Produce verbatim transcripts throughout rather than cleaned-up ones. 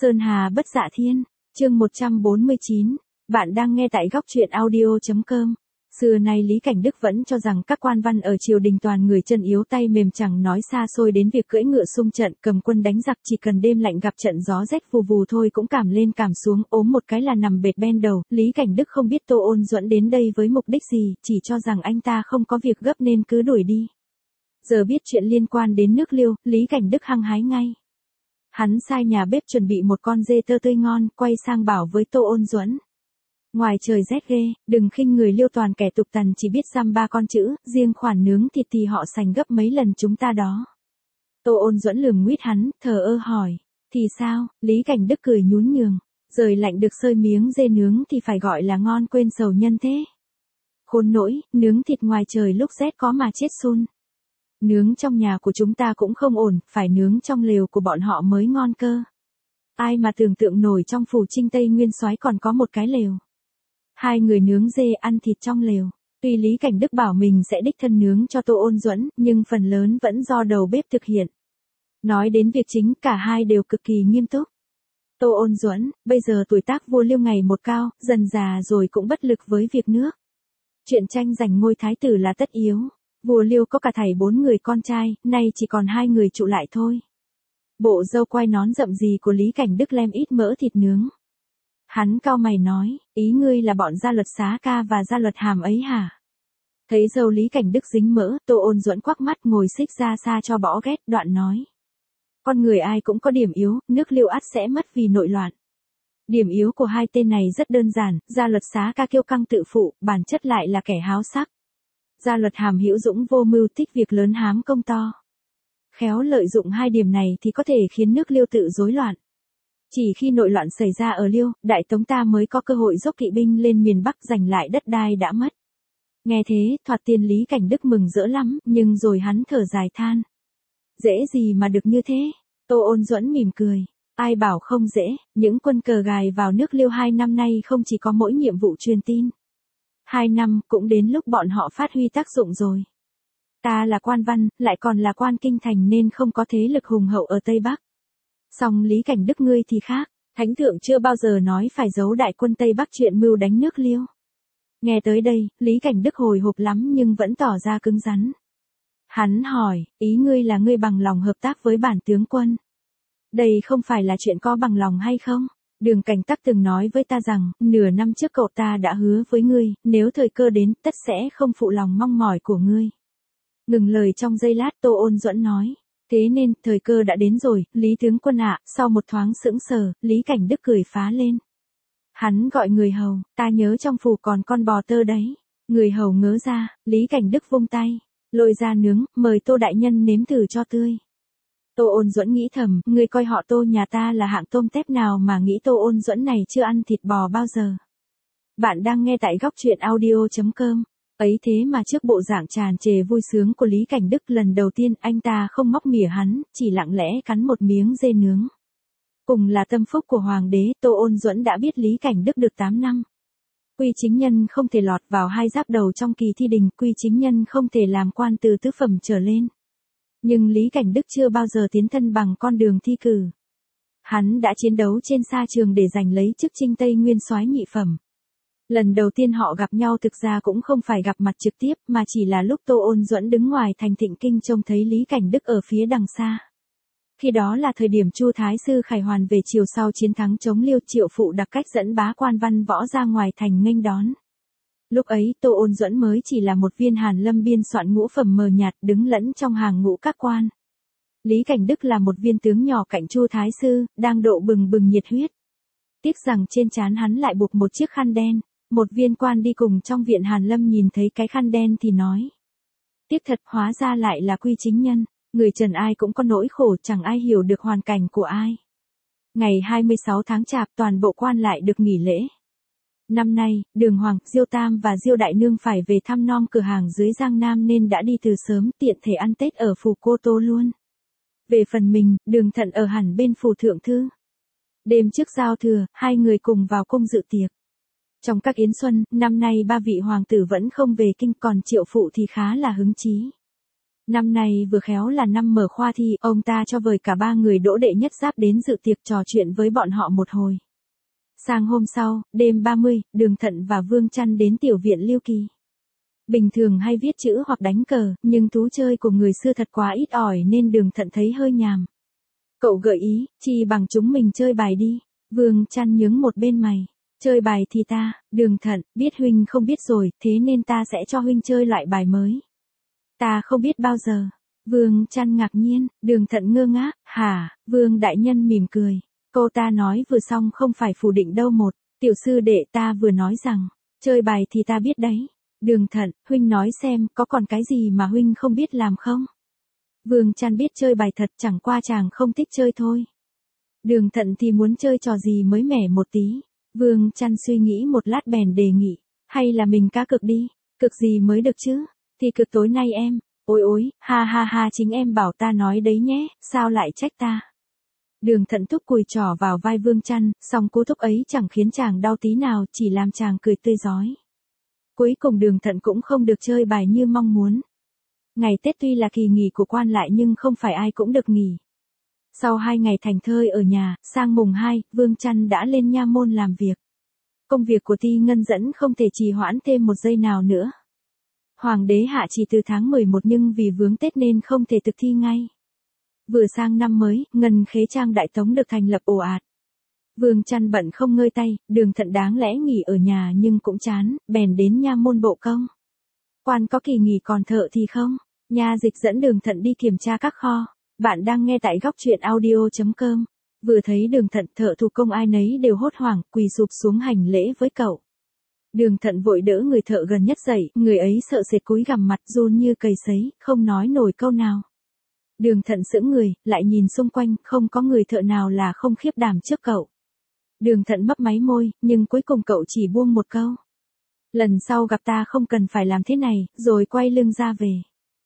Sơn Hà bất dạ thiên, chương một trăm bốn mươi chín, bạn đang nghe tại góc truyện audio.com. Xưa nay Lý Cảnh Đức vẫn cho rằng các quan văn ở triều đình toàn người chân yếu tay mềm, chẳng nói xa xôi đến việc cưỡi ngựa xung trận cầm quân đánh giặc, chỉ cần đêm lạnh gặp trận gió rét vù vù thôi cũng cảm lên cảm xuống, ốm một cái là nằm bệt ben đầu. Lý Cảnh Đức không biết Tô Ôn Duẫn đến đây với mục đích gì, chỉ cho rằng anh ta không có việc gấp nên cứ đuổi đi. Giờ biết chuyện liên quan đến nước Liêu, Lý Cảnh Đức hăng hái ngay. Hắn sai nhà bếp chuẩn bị một con dê tơ tươi ngon, quay sang bảo với Tô Ôn Duẫn. Ngoài trời rét ghê, đừng khinh người Liêu toàn kẻ tục tằn chỉ biết dăm ba con chữ, riêng khoản nướng thịt thì họ sành gấp mấy lần chúng ta đó. Tô Ôn Duẫn lườm nguyết hắn, thờ ơ hỏi, thì sao? Lý Cảnh Đức cười nhún nhường, rời lạnh được sơi miếng dê nướng thì phải gọi là ngon quên sầu nhân thế. Khốn nỗi, nướng thịt ngoài trời lúc rét có mà chết sun. Nướng trong nhà của chúng ta cũng không ổn, phải nướng trong lều của bọn họ mới ngon cơ. Ai mà tưởng tượng nổi trong phủ Trinh Tây Nguyên soái còn có một cái lều. Hai người nướng dê ăn thịt trong lều. Tuy Lý Cảnh Đức bảo mình sẽ đích thân nướng cho Tô Ôn Duẫn, nhưng phần lớn vẫn do đầu bếp thực hiện. Nói đến việc chính, cả hai đều cực kỳ nghiêm túc. Tô Ôn Duẫn, bây giờ tuổi tác vua Liêu ngày một cao, dần già rồi cũng bất lực với việc nước. Chuyện tranh giành ngôi thái tử là tất yếu. Vua Liêu có cả thảy bốn người con trai, nay chỉ còn hai người trụ lại thôi. Bộ râu quai nón rậm gì của Lý Cảnh Đức lem ít mỡ thịt nướng. Hắn cau mày nói, ý ngươi là bọn Gia Luật Xá Ca và Gia Luật Hàm ấy hả? Thấy râu Lý Cảnh Đức dính mỡ, Tô Ôn Duẫn quắc mắt ngồi xích ra xa cho bỏ ghét, đoạn nói. Con người ai cũng có điểm yếu, nước Liêu ắt sẽ mất vì nội loạn. Điểm yếu của hai tên này rất đơn giản, Gia Luật Xá Ca kiêu căng tự phụ, bản chất lại là kẻ háo sắc. Gia Luật Hàm hữu dũng vô mưu, thích việc lớn hám công to. Khéo lợi dụng hai điểm này thì có thể khiến nước Liêu tự rối loạn. Chỉ khi nội loạn xảy ra ở Liêu, Đại Tống ta mới có cơ hội dốc kỵ binh lên miền Bắc giành lại đất đai đã mất. Nghe thế, thoạt tiên Lý Cảnh Đức mừng rỡ lắm, nhưng rồi hắn thở dài than. Dễ gì mà được như thế? Tô Ôn Duẫn mỉm cười. Ai bảo không dễ, những quân cờ gài vào nước Liêu hai năm nay không chỉ có mỗi nhiệm vụ truyền tin. Hai năm cũng đến lúc bọn họ phát huy tác dụng rồi. Ta là quan văn, lại còn là quan kinh thành nên không có thế lực hùng hậu ở Tây Bắc. Song Lý Cảnh Đức ngươi thì khác, thánh thượng chưa bao giờ nói phải giấu đại quân Tây Bắc chuyện mưu đánh nước Liêu. Nghe tới đây, Lý Cảnh Đức hồi hộp lắm nhưng vẫn tỏ ra cứng rắn. Hắn hỏi, ý ngươi là ngươi bằng lòng hợp tác với bản tướng quân. Đây không phải là chuyện có bằng lòng hay không? Đường Cảnh Tắc từng nói với ta rằng, nửa năm trước cậu ta đã hứa với ngươi, nếu thời cơ đến, tất sẽ không phụ lòng mong mỏi của ngươi. Ngừng lời trong giây lát, Tô Ôn Duẫn nói. Thế nên, thời cơ đã đến rồi, Lý tướng quân ạ. Sau một thoáng sững sờ, Lý Cảnh Đức cười phá lên. Hắn gọi người hầu, ta nhớ trong phủ còn con bò tơ đấy. Người hầu ngớ ra, Lý Cảnh Đức vung tay, lôi ra nướng, mời Tô đại nhân nếm thử cho tươi. Tô Ôn Duẫn nghĩ thầm, người coi họ Tô nhà ta là hạng tôm tép nào mà nghĩ Tô Ôn Duẫn này chưa ăn thịt bò bao giờ. Bạn đang nghe tại góc truyện audio.com. Ấy thế mà trước bộ dạng tràn trề vui sướng của Lý Cảnh Đức, lần đầu tiên anh ta không móc mỉa hắn, chỉ lặng lẽ cắn một miếng dê nướng. Cùng là tâm phúc của hoàng đế, Tô Ôn Duẫn đã biết Lý Cảnh Đức được tám năm. Quy chính nhân không thể lọt vào hai giáp đầu trong kỳ thi đình, quy chính nhân không thể làm quan từ tứ phẩm trở lên. Nhưng Lý Cảnh Đức chưa bao giờ tiến thân bằng con đường thi cử. Hắn đã chiến đấu trên sa trường để giành lấy chức Trinh Tây Nguyên soái nhị phẩm. Lần đầu tiên họ gặp nhau thực ra cũng không phải gặp mặt trực tiếp, mà chỉ là lúc Tô Ôn Duẫn đứng ngoài thành Thịnh Kinh trông thấy Lý Cảnh Đức ở phía đằng xa. Khi đó là thời điểm Chu Thái sư Khải Hoàn về triều sau chiến thắng chống Liêu, Triệu Phụ đặc cách dẫn bá quan văn võ ra ngoài thành nghênh đón. Lúc ấy Tô Ôn Duẫn mới chỉ là một viên hàn lâm biên soạn ngũ phẩm mờ nhạt đứng lẫn trong hàng ngũ các quan. Lý Cảnh Đức là một viên tướng nhỏ cạnh Chu Thái sư, đang độ bừng bừng nhiệt huyết. Tiếc rằng trên trán hắn lại buộc một chiếc khăn đen. Một viên quan đi cùng trong viện hàn lâm nhìn thấy cái khăn đen thì nói. Tiếc thật, hóa ra lại là quy chính nhân. Người trần ai cũng có nỗi khổ, chẳng ai hiểu được hoàn cảnh của ai. Ngày hai mươi sáu tháng Chạp toàn bộ quan lại được nghỉ lễ. Năm nay, Đường Hoàng, Diêu Tam và Diêu Đại Nương phải về thăm nom cửa hàng dưới Giang Nam nên đã đi từ sớm, tiện thể ăn Tết ở phủ Cô Tô luôn. Về phần mình, Đường Thận ở hẳn bên phủ Thượng Thư. Đêm trước giao thừa, hai người cùng vào cung dự tiệc. Trong các yến xuân, năm nay ba vị hoàng tử vẫn không về kinh, còn Triệu Phụ thì khá là hứng chí. Năm nay vừa khéo là năm mở khoa thi, ông ta cho vời cả ba người đỗ đệ nhất giáp đến dự tiệc trò chuyện với bọn họ một hồi. Sang hôm sau, đêm ba mươi, Đường Thận và Vương Chăn đến tiểu viện Lưu Kỳ. Bình thường hay viết chữ hoặc đánh cờ, nhưng thú chơi của người xưa thật quá ít ỏi nên Đường Thận thấy hơi nhàm. Cậu gợi ý, chi bằng chúng mình chơi bài đi. Vương Chăn nhướng một bên mày. Chơi bài thì ta, Đường Thận, biết huynh không biết rồi, thế nên ta sẽ cho huynh chơi loại bài mới. Ta không biết bao giờ. Vương Chăn ngạc nhiên, Đường Thận ngơ ngác, hả, Vương đại nhân mỉm cười. Cô ta nói vừa xong không phải phủ định đâu một, tiểu sư đệ ta vừa nói rằng, chơi bài thì ta biết đấy. Đường Thận, huynh nói xem, có còn cái gì mà huynh không biết làm không? Vương Chăn biết chơi bài thật, chẳng qua chàng không thích chơi thôi. Đường Thận thì muốn chơi trò gì mới mẻ một tí. Vương Chăn suy nghĩ một lát bèn đề nghị, hay là mình cá cược đi, cực gì mới được chứ, thì cực tối nay em, ôi ôi, ha ha ha chính em bảo ta nói đấy nhé, sao lại trách ta. Đường Thận thúc cùi trỏ vào vai Vương Chăn, song cú thúc ấy chẳng khiến chàng đau tí nào, chỉ làm chàng cười tươi rói. Cuối cùng Đường Thận cũng không được chơi bài như mong muốn. Ngày Tết tuy là kỳ nghỉ của quan lại nhưng không phải ai cũng được nghỉ. Sau hai ngày thành thơi ở nhà, sang mùng hai, Vương Chăn đã lên nha môn làm việc. Công việc của Ti Ngân Dẫn không thể trì hoãn thêm một giây nào nữa. Hoàng đế hạ chỉ từ tháng mười một nhưng vì vướng Tết nên không thể thực thi ngay. Vừa sang năm mới, Ngân Khế Trang Đại Tống được thành lập ồ ạt. Vương Chăn bận không ngơi tay, Đường Thận đáng lẽ nghỉ ở nhà nhưng cũng chán, bèn đến nha môn bộ công. Quan có kỳ nghỉ còn thợ thì không, nha dịch dẫn Đường Thận đi kiểm tra các kho. Bạn đang nghe tại góc truyện audio chấm com. Vừa thấy Đường Thận, thợ thủ công ai nấy đều hốt hoảng, quỳ sụp xuống hành lễ với cậu. Đường Thận vội đỡ người thợ gần nhất dậy, người ấy sợ sệt cúi gằm mặt run như cầy sấy, không nói nổi câu nào. Đường Thận sững người, lại nhìn xung quanh, không có người thợ nào là không khiếp đảm trước cậu. Đường Thận mấp máy môi, nhưng cuối cùng cậu chỉ buông một câu. Lần sau gặp ta không cần phải làm thế này, rồi quay lưng ra về.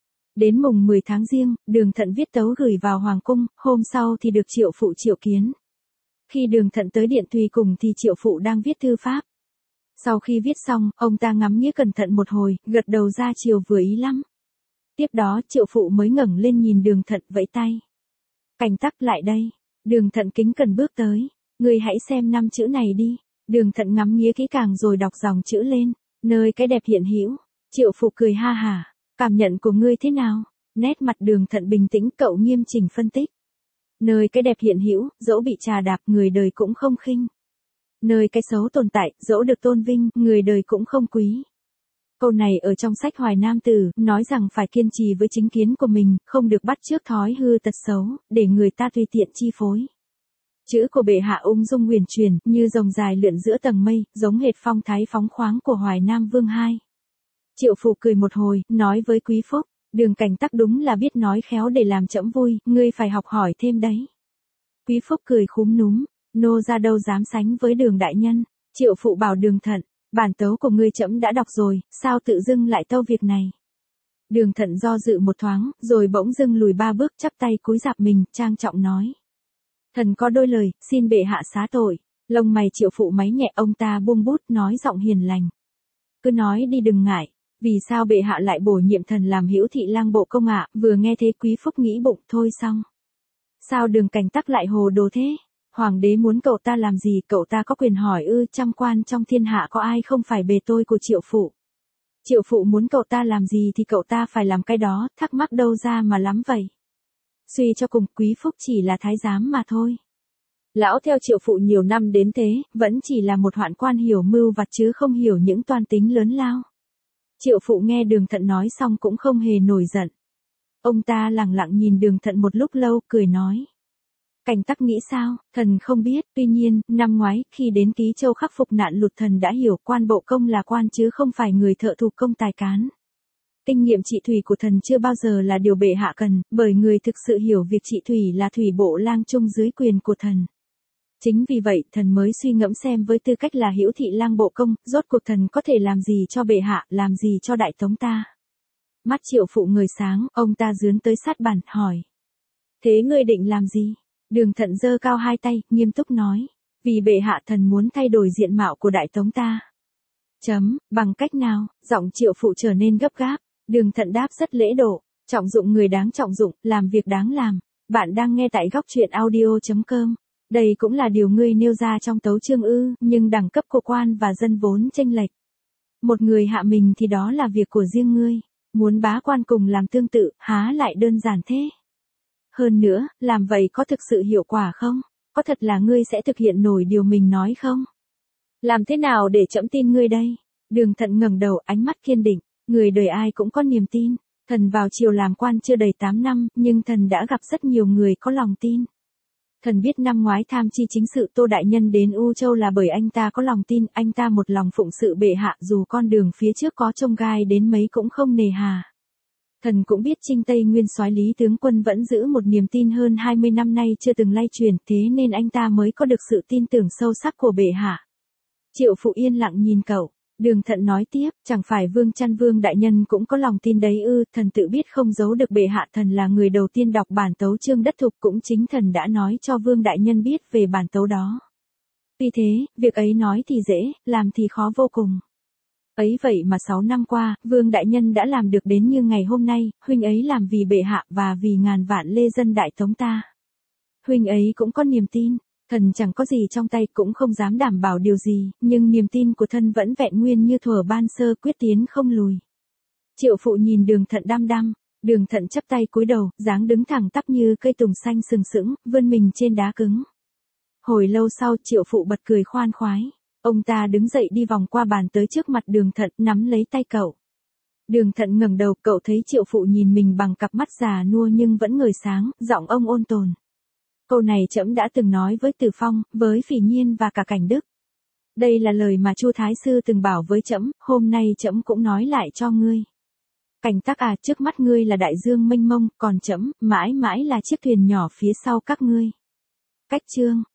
Đến mùng mười tháng Giêng, Đường Thận viết tấu gửi vào Hoàng cung, hôm sau thì được Triệu Phụ triệu kiến. Khi Đường Thận tới điện tùy cùng thì Triệu Phụ đang viết thư pháp. Sau khi viết xong, ông ta ngắm nghía cẩn thận một hồi, gật đầu ra chiều vừa ý lắm. Tiếp đó Triệu Phụ mới ngẩng lên nhìn Đường Thận vẫy tay. Cảnh Tắc lại đây. Đường Thận kính cẩn bước tới. Người hãy xem năm chữ này đi. Đường Thận ngắm nghía kỹ càng rồi đọc dòng chữ lên. Nơi cái đẹp hiện hữu. Triệu Phụ cười ha hả. Cảm nhận của ngươi thế nào? Nét mặt Đường Thận bình tĩnh, cậu nghiêm chỉnh phân tích. Nơi cái đẹp hiện hữu, dẫu bị trà đạp người đời cũng không khinh. Nơi cái xấu tồn tại, dẫu được tôn vinh, người đời cũng không quý. Câu này ở trong sách Hoài Nam Tử, nói rằng phải kiên trì với chính kiến của mình, không được bắt chước thói hư tật xấu, để người ta tùy tiện chi phối. Chữ của bệ hạ ung dung huyền truyền, như rồng dài lượn giữa tầng mây, giống hệt phong thái phóng khoáng của Hoài Nam Vương hai. Triệu Phụ cười một hồi, nói với Quý Phúc, Đường Cảnh Tắc đúng là biết nói khéo để làm trẫm vui, ngươi phải học hỏi thêm đấy. Quý Phúc cười khúm núm, nô ra đâu dám sánh với Đường đại nhân. Triệu Phụ bảo Đường Thận, bản tấu của ngươi trẫm đã đọc rồi, sao tự dưng lại tâu việc này. Đường Thận do dự một thoáng, rồi bỗng dưng lùi ba bước, chắp tay cúi rạp mình, trang trọng nói. Thần có đôi lời, xin bệ hạ xá tội. Lông mày Triệu Phụ máy nhẹ, ông ta buông bút, nói giọng hiền lành. Cứ nói đi đừng ngại. Vì sao bệ hạ lại bổ nhiệm thần làm hữu thị lang bộ công ạ? Vừa nghe thế Quý Phúc nghĩ bụng thôi xong. Sao Đường Cảnh Tắc lại hồ đồ thế? Hoàng đế muốn cậu ta làm gì, cậu ta có quyền hỏi ư? Trăm quan trong thiên hạ có ai không phải bề tôi của Triệu Phụ. Triệu Phụ muốn cậu ta làm gì thì cậu ta phải làm cái đó, thắc mắc đâu ra mà lắm vậy. Suy cho cùng, Quý Phúc chỉ là thái giám mà thôi. Lão theo Triệu Phụ nhiều năm đến thế, vẫn chỉ là một hoạn quan hiểu mưu vặt chứ không hiểu những toan tính lớn lao. Triệu Phụ nghe Đường Thận nói xong cũng không hề nổi giận. Ông ta lặng lặng nhìn Đường Thận một lúc lâu, cười nói. Cảnh Tắc nghĩ sao, thần không biết, tuy nhiên, năm ngoái, khi đến Ký Châu khắc phục nạn lụt thần đã hiểu quan bộ công là quan chứ không phải người thợ thủ công tài cán. Kinh nghiệm trị thủy của thần chưa bao giờ là điều bệ hạ cần, bởi người thực sự hiểu việc trị thủy là thủy bộ lang trung dưới quyền của thần. Chính vì vậy, thần mới suy ngẫm xem với tư cách là hữu thị lang bộ công, rốt cuộc thần có thể làm gì cho bệ hạ, làm gì cho Đại Tống ta. Mắt Triệu Phụ người sáng, ông ta dướn tới sát bàn, hỏi. Thế ngươi định làm gì? Đường Thận giơ cao hai tay, nghiêm túc nói. Vì bệ hạ thần muốn thay đổi diện mạo của Đại Tống ta. Chấm, bằng cách nào? Giọng Triệu Phụ trở nên gấp gáp. Đường Thận đáp rất lễ độ. Trọng dụng người đáng trọng dụng, làm việc đáng làm. Bạn đang nghe tại góc truyện audio.com. Đây cũng là điều ngươi nêu ra trong tấu chương ư, nhưng đẳng cấp của quan và dân vốn chênh lệch. Một người hạ mình thì đó là việc của riêng ngươi. Muốn bá quan cùng làm tương tự, há lại đơn giản thế. Hơn nữa, làm vậy có thực sự hiệu quả không? Có thật là ngươi sẽ thực hiện nổi điều mình nói không? Làm thế nào để trẫm tin ngươi đây? Đường Thận ngẩng đầu, ánh mắt kiên định. Người đời ai cũng có niềm tin. Thần vào triều làm quan chưa đầy tám năm, nhưng thần đã gặp rất nhiều người có lòng tin. Thần biết năm ngoái tham chi chính sự Tô Đại Nhân đến U Châu là bởi anh ta có lòng tin, anh ta một lòng phụng sự bệ hạ dù con đường phía trước có chông gai đến mấy cũng không nề hà. Thần cũng biết Trinh Tây Nguyên soái Lý tướng quân vẫn giữ một niềm tin hơn hai mươi năm nay chưa từng lay chuyển, thế nên anh ta mới có được sự tin tưởng sâu sắc của bệ hạ. Triệu Phụ yên lặng nhìn cậu. Đường Thận nói tiếp, chẳng phải Vương Chăn Vương đại nhân cũng có lòng tin đấy ư? Thần tự biết không giấu được bệ hạ, thần là người đầu tiên đọc bản tấu chương đất thục, cũng chính thần đã nói cho Vương đại nhân biết về bản tấu đó. Vì thế, việc ấy nói thì dễ, làm thì khó vô cùng. Ấy vậy mà sáu năm qua, Vương đại nhân đã làm được đến như ngày hôm nay, huynh ấy làm vì bệ hạ và vì ngàn vạn lê dân đại tống ta. Huynh ấy cũng có niềm tin. Thần chẳng có gì trong tay cũng không dám đảm bảo điều gì, nhưng niềm tin của thân vẫn vẹn nguyên như thuở ban sơ, quyết tiến không lùi. Triệu Phụ nhìn Đường Thận đăm đăm, Đường Thận chắp tay cúi đầu, dáng đứng thẳng tắp như cây tùng xanh sừng sững, vươn mình trên đá cứng. Hồi lâu sau Triệu Phụ bật cười khoan khoái. Ông ta đứng dậy đi vòng qua bàn tới trước mặt Đường Thận, nắm lấy tay cậu. Đường Thận ngẩng đầu, cậu thấy Triệu Phụ nhìn mình bằng cặp mắt già nua nhưng vẫn ngời sáng, giọng ông ôn tồn. Câu này trẫm đã từng nói với Từ Phong, với Phỉ Nhiên và cả Cảnh Đức. Đây là lời mà Chu Thái Sư từng bảo với trẫm, hôm nay trẫm cũng nói lại cho ngươi. Cảnh Tắc à, trước mắt ngươi là đại dương mênh mông, còn trẫm mãi mãi là chiếc thuyền nhỏ phía sau các ngươi. Cách chương